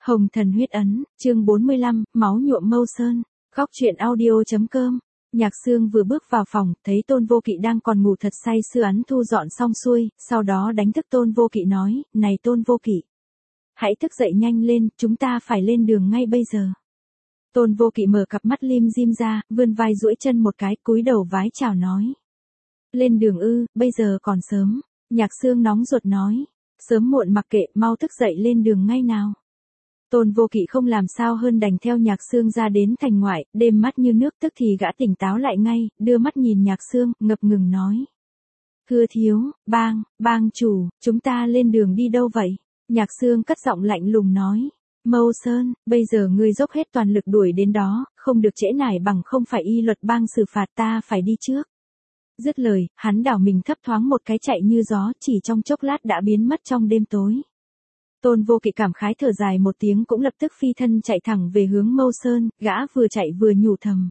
Hồng Thần Huyết Ấn, chương 45, máu nhuộm mâu sơn. Góc truyện audio.com. Nhạc Sương vừa bước vào phòng, thấy Tôn Vô Kỵ đang còn ngủ thật say sưa, ấn thu dọn xong xuôi, sau đó đánh thức Tôn Vô Kỵ nói, này Tôn Vô Kỵ, hãy thức dậy nhanh lên, chúng ta phải lên đường ngay bây giờ. Tôn Vô Kỵ mở cặp mắt lim dim ra, vươn vai duỗi chân một cái, cúi đầu vái chào nói. Lên đường ư, bây giờ còn sớm. Nhạc Sương nóng ruột nói, sớm muộn mặc kệ, mau thức dậy lên đường ngay nào. Tôn Vô Kỵ không làm sao hơn đành theo Nhạc Sương ra đến thành ngoại, đêm mắt như nước, tức thì gã tỉnh táo lại ngay, đưa mắt nhìn Nhạc Sương, ngập ngừng nói. Thưa thiếu, bang chủ, chúng ta lên đường đi đâu vậy? Nhạc Sương cất giọng lạnh lùng nói. Mâu Sơn, bây giờ ngươi dốc hết toàn lực đuổi đến đó, không được trễ nải, bằng không phải y luật bang xử phạt, ta phải đi trước. Dứt lời, hắn đảo mình thấp thoáng một cái chạy như gió, chỉ trong chốc lát đã biến mất trong đêm tối. Tôn Vô Kỵ cảm khái thở dài một tiếng, cũng lập tức phi thân chạy thẳng về hướng Mâu Sơn, gã vừa chạy vừa nhủ thầm.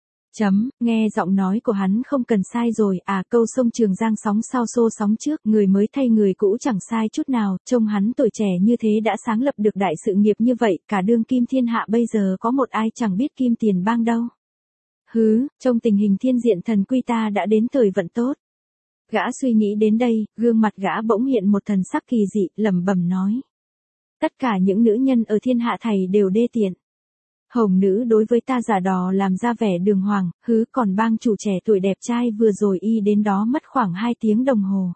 Nghe giọng nói của hắn không cần sai rồi, câu sông Trường Giang sóng sau xô sóng trước, người mới thay người cũ chẳng sai chút nào, trông hắn tuổi trẻ như thế đã sáng lập được đại sự nghiệp như vậy, cả đương kim thiên hạ bây giờ có một ai chẳng biết Kim Tiền Bang đâu. Trong tình hình thiên diện thần quy ta đã đến thời vận tốt. Gã suy nghĩ đến đây, gương mặt gã bỗng hiện một thần sắc kỳ dị, lẩm bẩm nói. Tất cả những nữ nhân ở thiên hạ thầy đều đê tiện. Hồng nữ đối với ta giả đò làm ra vẻ đường hoàng, còn bang chủ trẻ tuổi đẹp trai vừa rồi y đến đó mất khoảng 2 tiếng đồng hồ.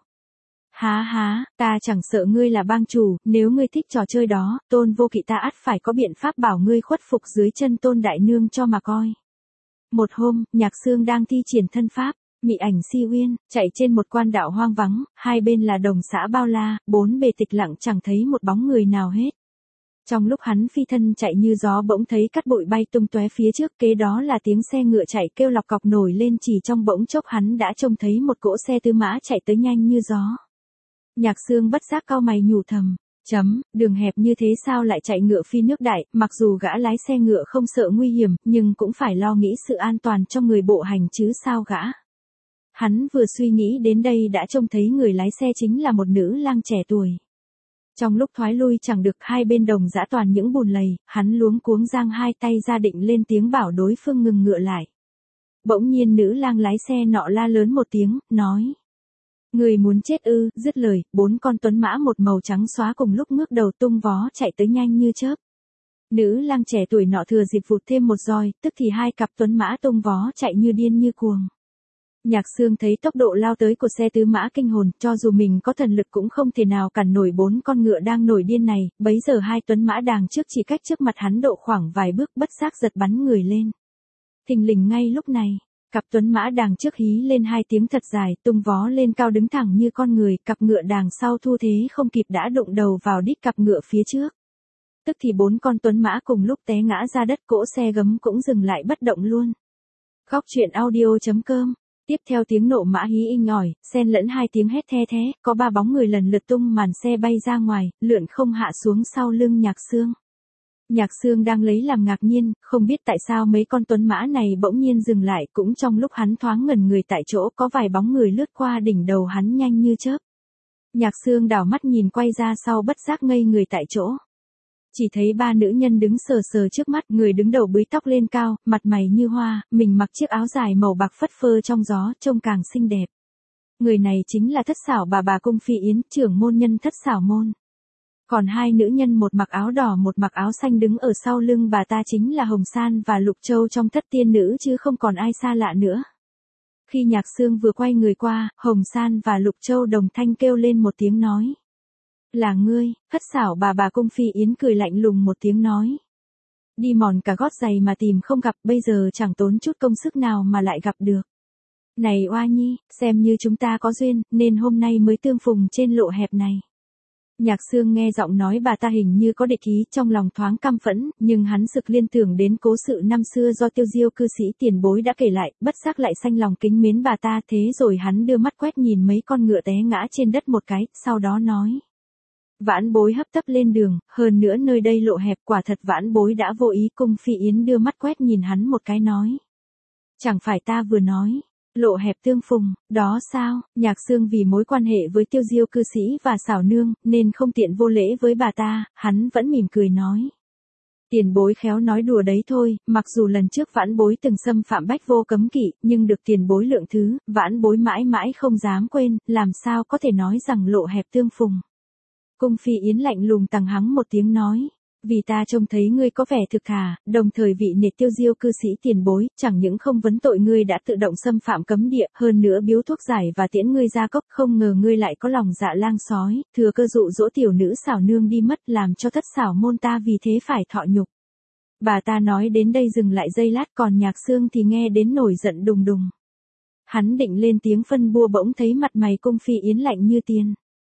Há, ta chẳng sợ ngươi là bang chủ, nếu ngươi thích trò chơi đó, Tôn Vô Kỵ ta ắt phải có biện pháp bảo ngươi khuất phục dưới chân Tôn Đại Nương cho mà coi. Một hôm, Nhạc Sương đang thi triển thân pháp, mị ảnh si uyên, chạy trên một quan đạo hoang vắng, hai bên là đồng xã bao la, bốn bề tịch lặng, chẳng thấy một bóng người nào hết. Trong lúc hắn phi thân chạy như gió, bỗng thấy cát bụi bay tung tóe phía trước, kế đó là tiếng xe ngựa chạy kêu lọc cọc nổi lên, chỉ trong bỗng chốc hắn đã trông thấy một cỗ xe tư mã chạy tới nhanh như gió. Nhạc Sương bất giác cau mày nhủ thầm. Đường hẹp như thế sao lại chạy ngựa phi nước đại, mặc dù gã lái xe ngựa không sợ nguy hiểm, nhưng cũng phải lo nghĩ sự an toàn cho người bộ hành chứ sao gã. Hắn vừa suy nghĩ đến đây đã trông thấy người lái xe chính là một nữ lang trẻ tuổi. Trong lúc thoái lui chẳng được, hai bên đồng dã toàn những bùn lầy, hắn luống cuống giang hai tay ra định lên tiếng bảo đối phương ngừng ngựa lại. Bỗng nhiên nữ lang lái xe nọ la lớn một tiếng, nói. Người muốn chết ư? Dứt lời, 4 con tuấn mã một màu trắng xóa cùng lúc ngước đầu tung vó chạy tới nhanh như chớp. Nữ lang trẻ tuổi nọ thừa dịp vụt thêm một roi, tức thì 2 cặp tuấn mã tung vó chạy như điên như cuồng. Nhạc Sương thấy tốc độ lao tới của xe tứ mã kinh hồn, cho dù mình có thần lực cũng không thể nào cản nổi 4 con ngựa đang nổi điên này, bấy giờ 2 tuấn mã đàng trước chỉ cách trước mặt hắn độ khoảng vài bước, bất giác giật bắn người lên. Thình lình ngay lúc này, cặp tuấn mã đàng trước hí lên 2 tiếng thật dài, tung vó lên cao đứng thẳng như con người, cặp ngựa đàng sau thu thế không kịp đã đụng đầu vào đít cặp ngựa phía trước. Tức thì 4 con tuấn mã cùng lúc té ngã ra đất, cỗ xe gấm cũng dừng lại bất động luôn. Góc truyện audio.com. Tiếp theo tiếng nộ mã hí inh ỏi, xen lẫn 2 tiếng hét the thé, có 3 bóng người lần lượt tung màn xe bay ra ngoài, lượn không hạ xuống sau lưng Nhạc Sương. Nhạc Sương đang lấy làm ngạc nhiên, không biết tại sao mấy con tuấn mã này bỗng nhiên dừng lại, cũng trong lúc hắn thoáng ngẩn người tại chỗ, có vài bóng người lướt qua đỉnh đầu hắn nhanh như chớp. Nhạc Sương đảo mắt nhìn quay ra sau, bất giác ngây người tại chỗ. Chỉ thấy 3 nữ nhân đứng sờ sờ trước mắt, người đứng đầu búi tóc lên cao, mặt mày như hoa, mình mặc chiếc áo dài màu bạc phất phơ trong gió, trông càng xinh đẹp. Người này chính là Thất Xảo bà Cung Phi Yến, trưởng môn nhân Thất Xảo môn. Còn 2 nữ nhân, một mặc áo đỏ một mặc áo xanh, đứng ở sau lưng bà ta chính là Hồng San và Lục Châu trong Thất Tiên Nữ, chứ không còn ai xa lạ nữa. Khi Nhạc Sương vừa quay người qua, Hồng San và Lục Châu đồng thanh kêu lên một tiếng nói. Là ngươi. Thất Xảo bà Cung Phi Yến cười lạnh lùng một tiếng nói. Đi mòn cả gót giày mà tìm không gặp, bây giờ chẳng tốn chút công sức nào mà lại gặp được. Này Oa Nhi, xem như chúng ta có duyên, nên hôm nay mới tương phùng trên lộ hẹp này. Nhạc Sương nghe giọng nói bà ta hình như có địch ý, trong lòng thoáng căm phẫn, nhưng hắn sực liên tưởng đến cố sự năm xưa do Tiêu Diêu cư sĩ tiền bối đã kể lại, bất giác lại sanh lòng kính mến bà ta, thế rồi hắn đưa mắt quét nhìn mấy con ngựa té ngã trên đất một cái, sau đó nói. Vãn bối hấp tấp lên đường, hơn nữa nơi đây lộ hẹp, quả thật vãn bối đã vô ý. Cung Phi Yến đưa mắt quét nhìn hắn một cái nói. Chẳng phải ta vừa nói, lộ hẹp tương phùng, đó sao? Nhạc Sương vì mối quan hệ với Tiêu Diêu cư sĩ và Xảo nương, nên không tiện vô lễ với bà ta, hắn vẫn mỉm cười nói. Tiền bối khéo nói đùa đấy thôi, mặc dù lần trước vãn bối từng xâm phạm bách vô cấm kỵ, nhưng được tiền bối lượng thứ, vãn bối mãi mãi không dám quên, làm sao có thể nói rằng lộ hẹp tương phùng. Cung Phi Yến lạnh lùng tằng hắng một tiếng nói. Vì ta trông thấy ngươi có vẻ thực thà, đồng thời vị nể tiêu diêu cư sĩ tiền bối, chẳng những không vấn tội ngươi đã tự động xâm phạm cấm địa, hơn nữa biếu thuốc giải và tiễn ngươi ra cốc, không ngờ ngươi lại có lòng dạ lang sói, thừa cơ dụ dỗ tiểu nữ xảo nương đi mất, làm cho thất xảo môn ta vì thế phải thọ nhục. Bà ta nói đến đây dừng lại giây lát, còn Nhạc Xương thì nghe đến nổi giận đùng đùng. Hắn định lên tiếng phân bua bỗng thấy mặt mày Cung Phi Yến lạnh như tiền.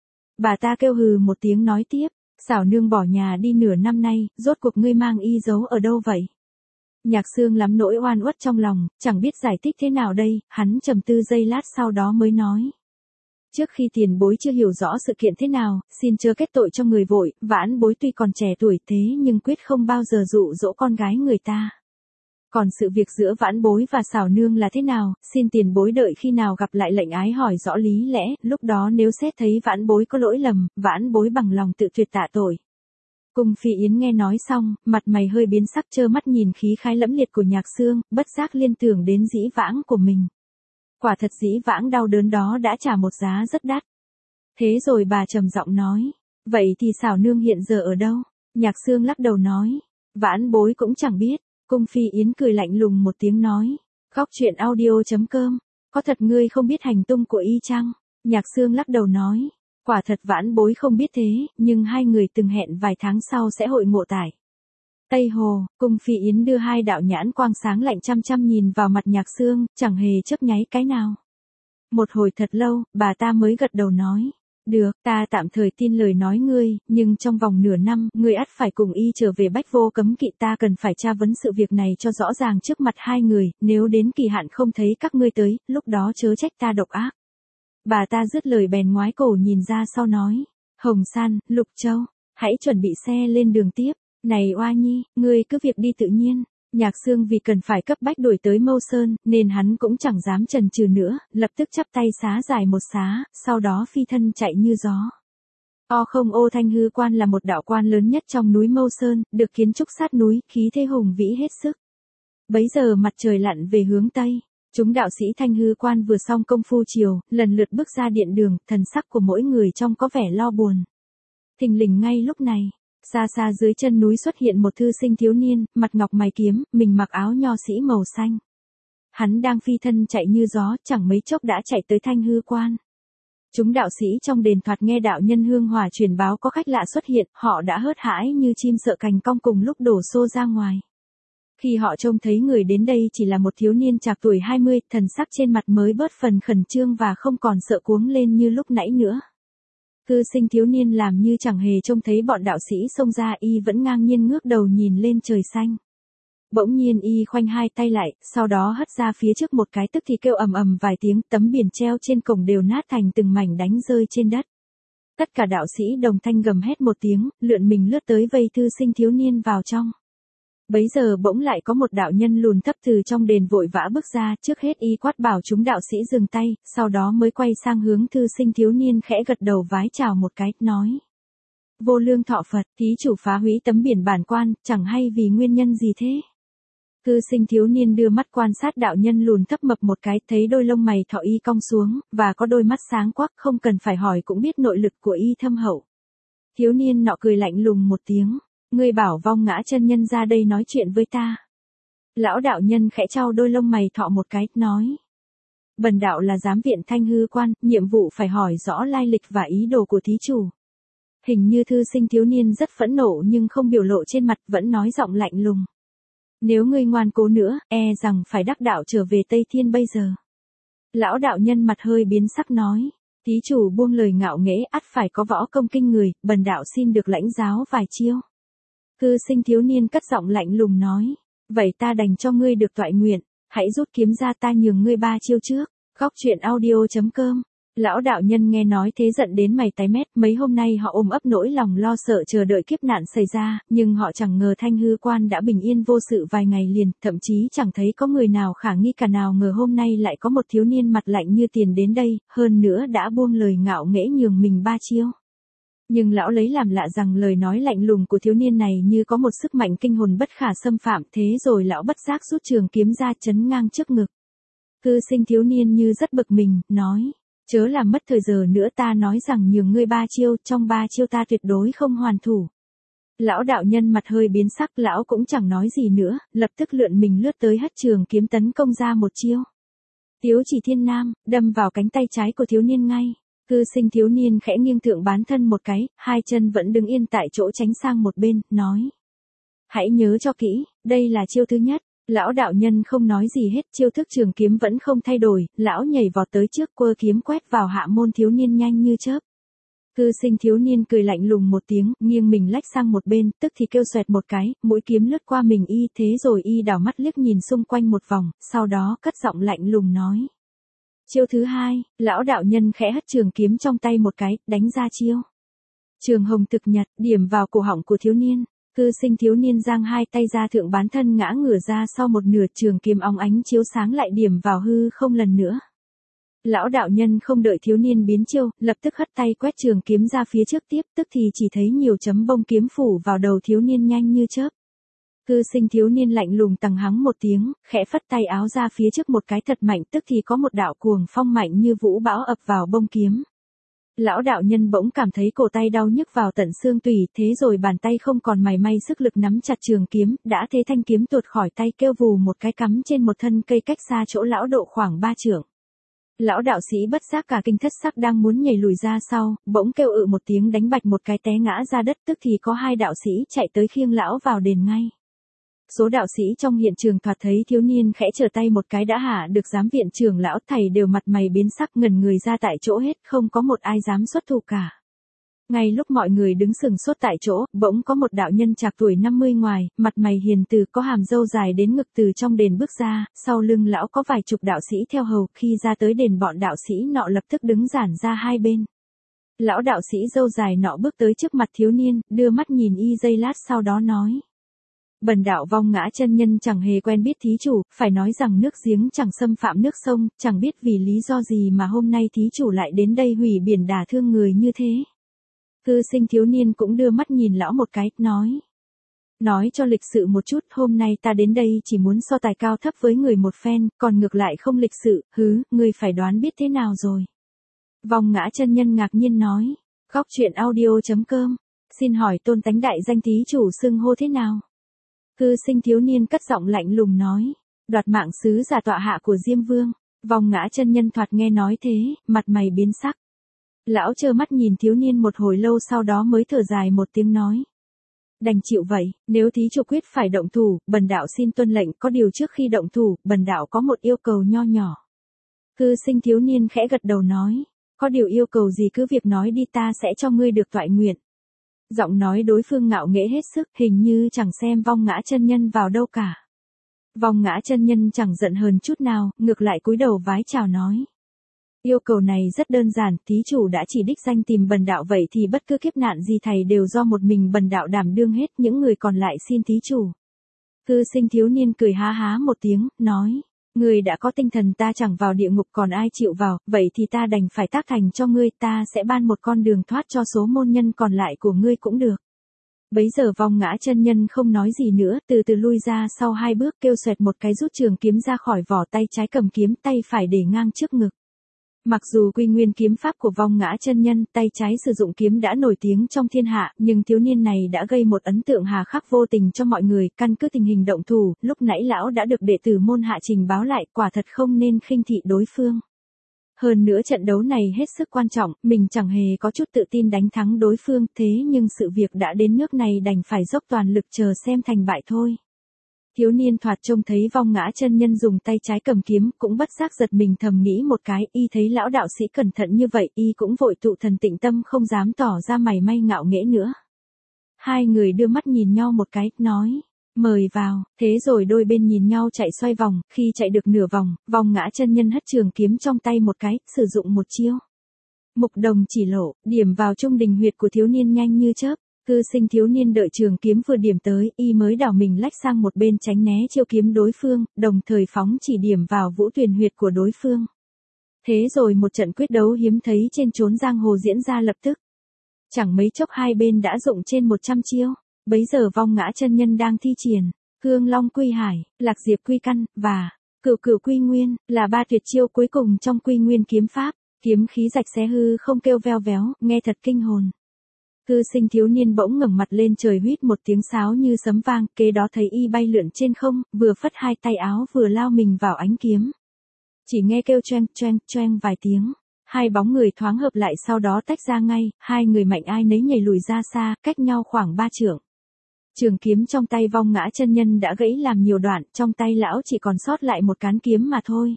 Bà ta kêu hừ một tiếng nói tiếp. Xảo nương bỏ nhà đi nửa năm nay, rốt cuộc ngươi mang y dấu ở đâu vậy? Nhạc Xương lắm nỗi oan uất trong lòng, chẳng biết giải thích thế nào đây, hắn trầm tư giây lát sau đó mới nói. Trước khi tiền bối chưa hiểu rõ sự kiện thế nào, xin chớ kết tội cho người vội, vãn bối tuy còn trẻ tuổi thế nhưng quyết không bao giờ dụ dỗ con gái người ta. Còn sự việc giữa vãn bối và xảo nương là thế nào, xin tiền bối đợi khi nào gặp lại lệnh ái hỏi rõ lý lẽ, lúc đó nếu xét thấy vãn bối có lỗi lầm, vãn bối bằng lòng tự tuyệt tạ tội. Cung Phi Yến nghe nói xong, mặt mày hơi biến sắc trơ mắt nhìn khí khái lẫm liệt của Nhạc Xương, bất giác liên tưởng đến dĩ vãng của mình. Quả thật dĩ vãng đau đớn đó đã trả một giá rất đắt. Thế rồi bà trầm giọng nói, vậy thì xảo nương hiện giờ ở đâu? Nhạc Xương lắc đầu nói, vãn bối cũng chẳng biết. Cung Phi Yến cười lạnh lùng một tiếng nói, góc chuyện audio.com, có thật ngươi không biết hành tung của y chăng? Nhạc Xương lắc đầu nói, quả thật vãn bối không biết thế, nhưng hai người từng hẹn vài tháng sau sẽ hội ngộ tại Tây Hồ. Cung Phi Yến đưa hai đạo nhãn quang sáng lạnh chăm chăm nhìn vào mặt Nhạc Xương, chẳng hề chớp nháy cái nào. Một hồi thật lâu, bà ta mới gật đầu nói. Được, ta tạm thời tin lời nói ngươi, nhưng trong vòng nửa năm, ngươi ắt phải cùng y trở về bách vô cấm kỵ, ta cần phải tra vấn sự việc này cho rõ ràng trước mặt hai người, nếu đến kỳ hạn không thấy các ngươi tới, lúc đó chớ trách ta độc ác. Bà ta dứt lời bèn ngoái cổ nhìn ra sau nói, Hồng San, Lục Châu, hãy chuẩn bị xe lên đường tiếp, này Oa Nhi, ngươi cứ việc đi tự nhiên. Nhạc Xương vì cần phải cấp bách đuổi tới Mâu Sơn, nên hắn cũng chẳng dám chần chừ nữa, lập tức chắp tay xá dài một xá, sau đó phi thân chạy như gió. Ô Thanh Hư Quan là một đạo quan lớn nhất trong núi Mâu Sơn, được kiến trúc sát núi, khí thế hùng vĩ hết sức. Bấy giờ mặt trời lặn về hướng Tây, chúng đạo sĩ Thanh Hư Quan vừa xong công phu chiều, lần lượt bước ra điện đường, thần sắc của mỗi người trông có vẻ lo buồn. Thình lình ngay lúc này, xa xa dưới chân núi xuất hiện một thư sinh thiếu niên, mặt ngọc mày kiếm, mình mặc áo nho sĩ màu xanh. Hắn đang phi thân chạy như gió, chẳng mấy chốc đã chạy tới Thanh Hư Quan. Chúng đạo sĩ trong đền thoạt nghe đạo nhân hương hỏa truyền báo có khách lạ xuất hiện, họ đã hớt hãi như chim sợ cành cong cùng lúc đổ xô ra ngoài. Khi họ trông thấy người đến đây chỉ là một thiếu niên trạc tuổi 20, thần sắc trên mặt mới bớt phần khẩn trương và không còn sợ cuống lên như lúc nãy nữa. Thư sinh thiếu niên làm như chẳng hề trông thấy bọn đạo sĩ xông ra, y vẫn ngang nhiên ngước đầu nhìn lên trời xanh. Bỗng nhiên y khoanh hai tay lại, sau đó hất ra phía trước một cái tức thì kêu ầm ầm vài tiếng, tấm biển treo trên cổng đều nát thành từng mảnh đánh rơi trên đất. Tất cả đạo sĩ đồng thanh gầm hét một tiếng, lượn mình lướt tới vây thư sinh thiếu niên vào trong. Bấy giờ bỗng lại có một đạo nhân lùn thấp từ trong đền vội vã bước ra, trước hết y quát bảo chúng đạo sĩ dừng tay, sau đó mới quay sang hướng thư sinh thiếu niên khẽ gật đầu vái chào một cái, nói. Vô lương thọ Phật, thí chủ phá hủy tấm biển bản quan, chẳng hay vì nguyên nhân gì thế? Thư sinh thiếu niên đưa mắt quan sát đạo nhân lùn thấp mập một cái, thấy đôi lông mày thọ y cong xuống, và có đôi mắt sáng quắc, không cần phải hỏi cũng biết nội lực của y thâm hậu. Thiếu niên nọ cười lạnh lùng một tiếng. Ngươi bảo vong ngã chân nhân ra đây nói chuyện với ta. Lão đạo nhân khẽ chau đôi lông mày thọ một cái, nói. Bần đạo là giám viện Thanh Hư Quan, nhiệm vụ phải hỏi rõ lai lịch và ý đồ của thí chủ. Hình như thư sinh thiếu niên rất phẫn nộ nhưng không biểu lộ trên mặt, vẫn nói giọng lạnh lùng. Nếu ngươi ngoan cố nữa, rằng phải đắc đạo trở về Tây Thiên bây giờ. Lão đạo nhân mặt hơi biến sắc nói. Thí chủ buông lời ngạo nghễ, ắt phải có võ công kinh người, bần đạo xin được lãnh giáo vài chiêu. Thư sinh thiếu niên cất giọng lạnh lùng nói, vậy ta đành cho ngươi được toại nguyện, hãy rút kiếm ra ta nhường ngươi 3 chiêu trước. Góc chuyện audio.com. Lão đạo nhân nghe nói thế giận đến mày tái mét, mấy hôm nay họ ôm ấp nỗi lòng lo sợ chờ đợi kiếp nạn xảy ra, nhưng họ chẳng ngờ Thanh Hư Quan đã bình yên vô sự vài ngày liền, thậm chí chẳng thấy có người nào khả nghi cả, nào ngờ hôm nay lại có một thiếu niên mặt lạnh như tiền đến đây, hơn nữa đã buông lời ngạo nghễ nhường mình 3 chiêu. Nhưng lão lấy làm lạ rằng lời nói lạnh lùng của thiếu niên này như có một sức mạnh kinh hồn bất khả xâm phạm, thế rồi lão bất giác rút trường kiếm ra chấn ngang trước ngực. Cư sinh thiếu niên như rất bực mình, nói, chớ làm mất thời giờ nữa, ta nói rằng nhường ngươi 3 chiêu, trong 3 chiêu ta tuyệt đối không hoàn thủ. Lão đạo nhân mặt hơi biến sắc, lão cũng chẳng nói gì nữa, lập tức lượn mình lướt tới hất trường kiếm tấn công ra một chiêu. Tiếu chỉ thiên nam, đâm vào cánh tay trái của thiếu niên ngay. Cư sinh thiếu niên khẽ nghiêng thượng bán thân một cái, hai chân vẫn đứng yên tại chỗ tránh sang một bên, nói. Hãy nhớ cho kỹ, đây là chiêu thứ nhất. Lão đạo nhân không nói gì hết, chiêu thức trường kiếm vẫn không thay đổi, lão nhảy vọt tới trước quơ kiếm quét vào hạ môn thiếu niên nhanh như chớp. Cư sinh thiếu niên cười lạnh lùng một tiếng, nghiêng mình lách sang một bên, tức thì kêu xoẹt một cái, mũi kiếm lướt qua mình y, thế rồi y đảo mắt liếc nhìn xung quanh một vòng, sau đó cất giọng lạnh lùng nói. Chiêu thứ hai, lão đạo nhân khẽ hất trường kiếm trong tay một cái, đánh ra chiêu. Trường hồng thực nhật, điểm vào cổ họng của thiếu niên. Cư sinh thiếu niên giang hai tay ra thượng bán thân ngã ngửa ra sau một nửa, trường kiếm óng ánh chiếu sáng lại điểm vào hư không lần nữa. Lão đạo nhân không đợi thiếu niên biến chiêu, lập tức hất tay quét trường kiếm ra phía trước tiếp, tức thì chỉ thấy nhiều chấm bông kiếm phủ vào đầu thiếu niên nhanh như chớp. Cư sinh thiếu niên lạnh lùng tằng hắng một tiếng, khẽ phất tay áo ra phía trước một cái thật mạnh, tức thì có một đạo cuồng phong mạnh như vũ bão ập vào bông kiếm. Lão đạo nhân bỗng cảm thấy cổ tay đau nhức vào tận xương tủy, thế rồi bàn tay không còn mảy may sức lực nắm chặt trường kiếm, đã thế thanh kiếm tuột khỏi tay kêu vù một cái cắm trên một thân cây cách xa chỗ lão độ khoảng 3 trượng. Lão đạo sĩ bất giác cả kinh thất sắc, đang muốn nhảy lùi ra sau, bỗng kêu một tiếng đánh bạch một cái té ngã ra đất, tức thì có 2 đạo sĩ chạy tới khiêng lão vào đền ngay. Số đạo sĩ trong hiện trường thoạt thấy thiếu niên khẽ trở tay một cái đã hạ được giám viện trưởng lão, thầy đều mặt mày biến sắc ngẩn người ra tại chỗ hết, không có một ai dám xuất thủ cả. Ngay lúc mọi người đứng sừng sốt tại chỗ, bỗng có một đạo nhân trạc tuổi 50 ngoài, mặt mày hiền từ, có hàm râu dài đến ngực từ trong đền bước ra, sau lưng lão có vài chục đạo sĩ theo hầu, khi ra tới đền bọn đạo sĩ nọ lập tức đứng giản ra hai bên. Lão đạo sĩ râu dài nọ bước tới trước mặt thiếu niên, đưa mắt nhìn y giây lát sau đó nói. Bần đạo Vong Ngã chân nhân chẳng hề quen biết thí chủ, phải nói rằng nước giếng chẳng xâm phạm nước sông, chẳng biết vì lý do gì mà hôm nay thí chủ lại đến đây hủy biển đả thương người như thế. Cư sinh thiếu niên cũng đưa mắt nhìn lão một cái, nói. Nói cho lịch sự một chút, hôm nay ta đến đây chỉ muốn so tài cao thấp với người một phen, còn ngược lại không lịch sự, ngươi phải đoán biết thế nào rồi. Vong Ngã chân nhân ngạc nhiên nói. Góc truyện audio.com. Xin hỏi tôn tánh đại danh thí chủ xưng hô thế nào? Cư sinh thiếu niên cất giọng lạnh lùng nói. Đoạt mạng sứ giả tọa hạ của Diêm Vương. Vong Ngã chân nhân thoạt nghe nói thế, mặt mày biến sắc. Lão trơ mắt nhìn thiếu niên một hồi lâu, sau đó mới thở dài một tiếng nói. Đành chịu vậy, nếu thí chủ quyết phải động thủ, bần đạo xin tuân lệnh, có điều trước khi động thủ, bần đạo có một yêu cầu nho nhỏ. Cư sinh thiếu niên khẽ gật đầu nói. Có điều yêu cầu gì cứ việc nói đi, ta sẽ cho ngươi được toại nguyện. Giọng nói đối phương ngạo nghễ hết sức, hình như chẳng xem Vong Ngã chân nhân vào đâu cả. Vong Ngã chân nhân chẳng giận hờn chút nào, ngược lại cúi đầu vái chào nói. Yêu cầu này rất đơn giản, thí chủ đã chỉ đích danh tìm bần đạo vậy thì bất cứ kiếp nạn gì thầy đều do một mình bần đạo đảm đương hết, những người còn lại xin thí chủ. Cư sinh thiếu niên cười há há một tiếng, nói. Ngươi đã có tinh thần, ta chẳng vào địa ngục còn ai chịu vào, vậy thì ta đành phải tác thành cho ngươi, ta sẽ ban một con đường thoát cho số môn nhân còn lại của ngươi cũng được. Bấy giờ Vong Ngã chân nhân không nói gì nữa, từ từ lui ra sau 2 bước, kêu xoẹt một cái rút trường kiếm ra khỏi vỏ, tay trái cầm kiếm, tay phải để ngang trước ngực. Mặc dù quy nguyên kiếm pháp của Vong Ngã chân nhân, tay trái sử dụng kiếm đã nổi tiếng trong thiên hạ, nhưng thiếu niên này đã gây một ấn tượng hà khắc vô tình cho mọi người, căn cứ tình hình động thủ, lúc nãy lão đã được đệ tử môn hạ trình báo lại, quả thật không nên khinh thị đối phương. Hơn nữa trận đấu này hết sức quan trọng, mình chẳng hề có chút tự tin đánh thắng đối phương, thế nhưng sự việc đã đến nước này đành phải dốc toàn lực chờ xem thành bại thôi. Thiếu niên thoạt trông thấy Vong Ngã chân nhân dùng tay trái cầm kiếm, cũng bất giác giật mình thầm nghĩ một cái, y thấy lão đạo sĩ cẩn thận như vậy, y cũng vội tụ thần tịnh tâm không dám tỏ ra mày may ngạo nghễ nữa. Hai người đưa mắt nhìn nhau một cái, nói, mời vào, thế rồi đôi bên nhìn nhau chạy xoay vòng, khi chạy được nửa vòng, Vong Ngã chân nhân hất trường kiếm trong tay một cái, sử dụng một chiêu. Mục đồng chỉ lộ, điểm vào trung đình huyệt của thiếu niên nhanh như chớp. Cư sinh thiếu niên đợi trường kiếm vừa điểm tới, y mới đảo mình lách sang một bên tránh né chiêu kiếm đối phương, đồng thời phóng chỉ điểm vào vũ tuyền huyệt của đối phương. Thế rồi một trận quyết đấu hiếm thấy trên chốn giang hồ diễn ra lập tức. Chẳng mấy chốc hai bên đã dụng trên 100 chiêu. Bấy giờ Vong Ngã chân nhân đang thi triển Hương Long Quy Hải, Lạc Diệp Quy Căn và Cửu Cửu Quy Nguyên, là ba tuyệt chiêu cuối cùng trong Quy Nguyên kiếm pháp. Kiếm khí rạch xé hư không kêu veo véo, nghe thật kinh hồn. Cư sinh thiếu niên bỗng ngẩng mặt lên trời huýt một tiếng sáo như sấm vang, kế đó thấy y bay lượn trên không, vừa phất hai tay áo vừa lao mình vào ánh kiếm. Chỉ nghe kêu choeng choeng choeng vài tiếng, hai bóng người thoáng hợp lại sau đó tách ra ngay, hai người mạnh ai nấy nhảy lùi ra xa, cách nhau khoảng 3 trượng. Trường kiếm trong tay Vong Ngã chân nhân đã gãy làm nhiều đoạn, trong tay lão chỉ còn sót lại một cán kiếm mà thôi.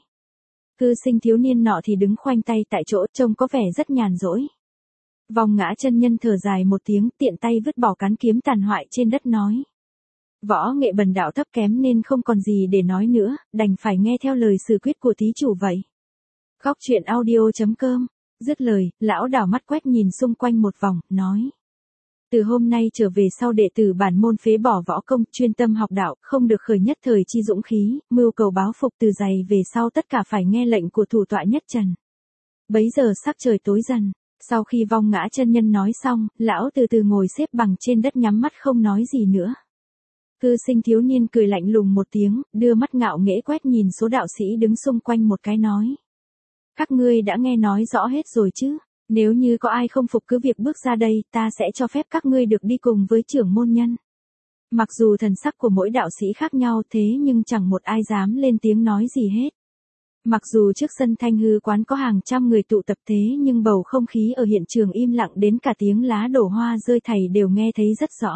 Cư sinh thiếu niên nọ thì đứng khoanh tay tại chỗ, trông có vẻ rất nhàn rỗi. Vong Ngã chân nhân thở dài một tiếng, tiện tay vứt bỏ cán kiếm tàn hoại trên đất nói. Võ nghệ bần đạo thấp kém nên không còn gì để nói nữa, đành phải nghe theo lời xử quyết của thí chủ vậy. Góc truyện audio.com. Dứt lời, lão đảo mắt quét nhìn xung quanh một vòng, nói. Từ hôm nay trở về sau đệ tử bản môn phế bỏ võ công, chuyên tâm học đạo, không được khởi nhất thời chi dũng khí, mưu cầu báo phục từ giày về sau tất cả phải nghe lệnh của thủ tọa Nhất Trần. Bấy giờ sắc trời tối dần, sau khi Vong Ngã chân nhân nói xong, lão từ từ ngồi xếp bằng trên đất nhắm mắt không nói gì nữa. Cư sinh thiếu niên cười lạnh lùng một tiếng, đưa mắt ngạo nghễ quét nhìn số đạo sĩ đứng xung quanh một cái nói. Các ngươi đã nghe nói rõ hết rồi chứ? Nếu như có ai không phục cứ việc bước ra đây, ta sẽ cho phép các ngươi được đi cùng với trưởng môn nhân. Mặc dù thần sắc của mỗi đạo sĩ khác nhau thế nhưng chẳng một ai dám lên tiếng nói gì hết. Mặc dù trước sân Thanh Hư quán có hàng trăm người tụ tập thế nhưng bầu không khí ở hiện trường im lặng đến cả tiếng lá đổ hoa rơi thảy đều nghe thấy rất rõ.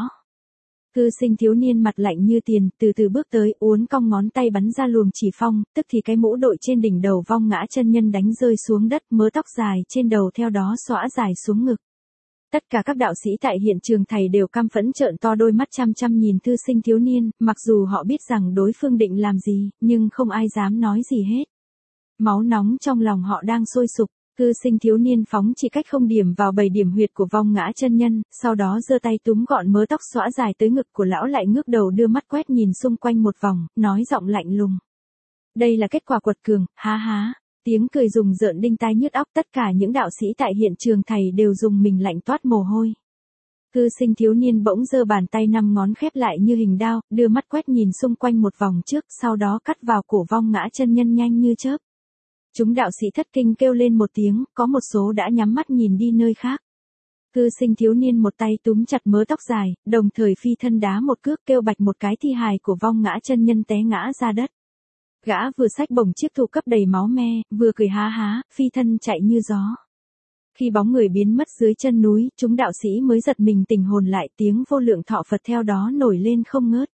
Cư sinh thiếu niên mặt lạnh như tiền, từ từ bước tới, uốn cong ngón tay bắn ra luồng chỉ phong, tức thì cái mũ đội trên đỉnh đầu Vong Ngã chân nhân đánh rơi xuống đất, mớ tóc dài trên đầu theo đó xõa dài xuống ngực. Tất cả các đạo sĩ tại hiện trường thầy đều căm phẫn trợn to đôi mắt chăm chăm nhìn thư sinh thiếu niên, mặc dù họ biết rằng đối phương định làm gì, nhưng không ai dám nói gì hết. Máu nóng trong lòng họ đang sôi sục. Cư sinh thiếu niên phóng chỉ cách không điểm vào 7 điểm huyệt của Vong Ngã chân nhân, sau đó giơ tay túm gọn mớ tóc xõa dài tới ngực của lão, lại ngước đầu đưa mắt quét nhìn xung quanh một vòng, nói giọng lạnh lùng. Đây là kết quả quật cường, há há. Tiếng cười rùng rợn đinh tai nhức óc, tất cả những đạo sĩ tại hiện trường thầy đều dùng mình lạnh toát mồ hôi. Cư sinh thiếu niên bỗng giơ bàn tay 5 ngón khép lại như hình đao, đưa mắt quét nhìn xung quanh một vòng trước, sau đó cắt vào cổ Vong Ngã chân nhân nhanh như chớp. Chúng đạo sĩ thất kinh kêu lên một tiếng, có một số đã nhắm mắt nhìn đi nơi khác. Cư sinh thiếu niên một tay túm chặt mớ tóc dài, đồng thời phi thân đá một cước kêu bạch một cái thi hài của Vong Ngã chân nhân té ngã ra đất. Gã vừa xách bổng chiếc thủ cấp đầy máu me, vừa cười há há, phi thân chạy như gió. Khi bóng người biến mất dưới chân núi, chúng đạo sĩ mới giật mình tỉnh hồn lại, tiếng vô lượng thọ Phật theo đó nổi lên không ngớt.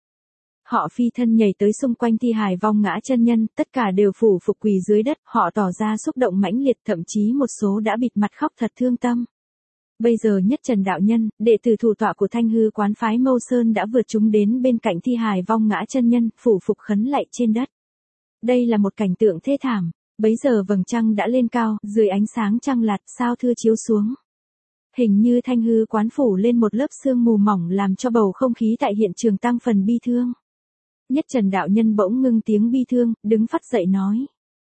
Họ phi thân nhảy tới xung quanh thi hài Vong Ngã chân nhân, tất cả đều phủ phục quỳ dưới đất, họ tỏ ra xúc động mãnh liệt, thậm chí một số đã bịt mặt khóc thật thương tâm. Bây giờ Nhất Trần đạo nhân, đệ tử thủ tọa của Thanh Hư quán phái Mâu Sơn đã vượt chúng đến bên cạnh thi hài Vong Ngã chân nhân, phủ phục khấn lạy trên đất. Đây là một cảnh tượng thê thảm. Bấy giờ vầng trăng đã lên cao, dưới ánh sáng trăng lạt, sao thưa chiếu xuống. Hình như Thanh Hư quán phủ lên một lớp sương mù mỏng làm cho bầu không khí tại hiện trường tăng phần bi thương. Nhất Trần đạo nhân bỗng ngưng tiếng bi thương, đứng phắt dậy nói.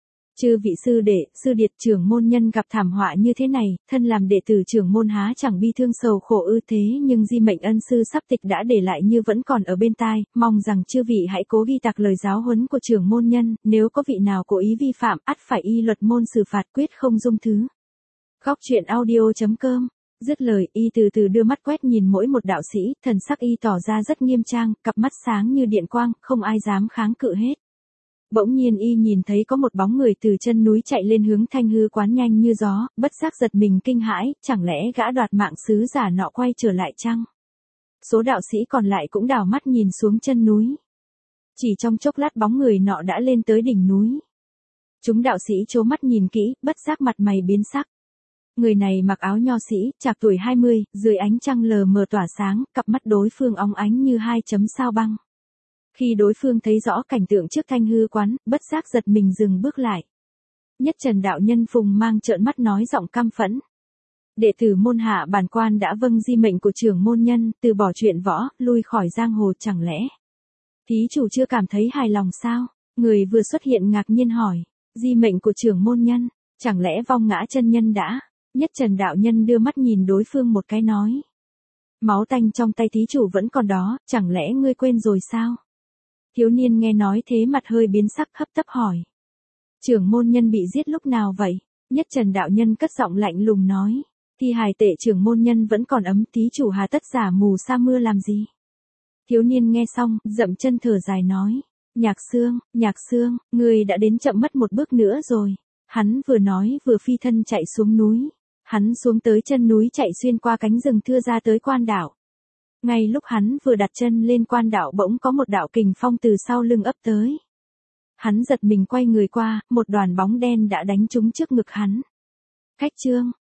Chư vị sư đệ, sư điệt, trưởng môn nhân gặp thảm họa như thế này, thân làm đệ tử trưởng môn há chẳng bi thương sầu khổ ư, thế nhưng di mệnh ân sư sắp tịch đã để lại như vẫn còn ở bên tai, mong rằng chư vị hãy cố ghi tạc lời giáo huấn của trưởng môn nhân, nếu có vị nào cố ý vi phạm, ắt phải y luật môn xử phạt, quyết không dung thứ. Góc truyện audio.com. Dứt lời, y từ từ đưa mắt quét nhìn mỗi một đạo sĩ, thần sắc y tỏ ra rất nghiêm trang, cặp mắt sáng như điện quang, không ai dám kháng cự hết. Bỗng nhiên y nhìn thấy có một bóng người từ chân núi chạy lên hướng Thanh Hư quán nhanh như gió, bất giác giật mình kinh hãi, chẳng lẽ gã đoạt mạng sứ giả nọ quay trở lại chăng? Số đạo sĩ còn lại cũng đảo mắt nhìn xuống chân núi. Chỉ trong chốc lát bóng người nọ đã lên tới đỉnh núi. Chúng đạo sĩ trố mắt nhìn kỹ, bất giác mặt mày biến sắc. Người này mặc áo nho sĩ, trạc tuổi 20, dưới ánh trăng lờ mờ tỏa sáng, cặp mắt đối phương óng ánh như hai chấm sao băng. Khi đối phương thấy rõ cảnh tượng trước Thanh Hư quán, bất giác giật mình dừng bước lại. Nhất Trần đạo nhân phùng mang trợn mắt nói giọng căm phẫn. Đệ tử môn hạ bản quan đã vâng di mệnh của trưởng môn nhân, từ bỏ chuyện võ, lui khỏi giang hồ, chẳng lẽ thí chủ chưa cảm thấy hài lòng sao? Người vừa xuất hiện ngạc nhiên hỏi. Di mệnh của trưởng môn nhân, chẳng lẽ Vong Ngã chân nhân đã? Nhất Trần đạo nhân đưa mắt nhìn đối phương một cái nói. Máu tanh trong tay thí chủ vẫn còn đó, chẳng lẽ ngươi quên rồi sao? Thiếu niên nghe nói thế mặt hơi biến sắc hấp tấp hỏi. Trưởng môn nhân bị giết lúc nào vậy? Nhất Trần đạo nhân cất giọng lạnh lùng nói. Thi hài tệ trưởng môn nhân vẫn còn ấm, thí chủ hà tất giả mù sa mưa làm gì? Thiếu niên nghe xong, dậm chân thở dài nói. Nhạc Xương, ngươi đã đến chậm mất một bước nữa rồi. Hắn vừa nói vừa phi thân chạy xuống núi. Hắn xuống tới chân núi chạy xuyên qua cánh rừng thưa ra tới quan đảo. Ngay lúc hắn vừa đặt chân lên quan đảo bỗng có một đạo kình phong từ sau lưng ấp tới. Hắn giật mình quay người qua, một đoàn bóng đen đã đánh trúng trước ngực hắn. Khách Trương,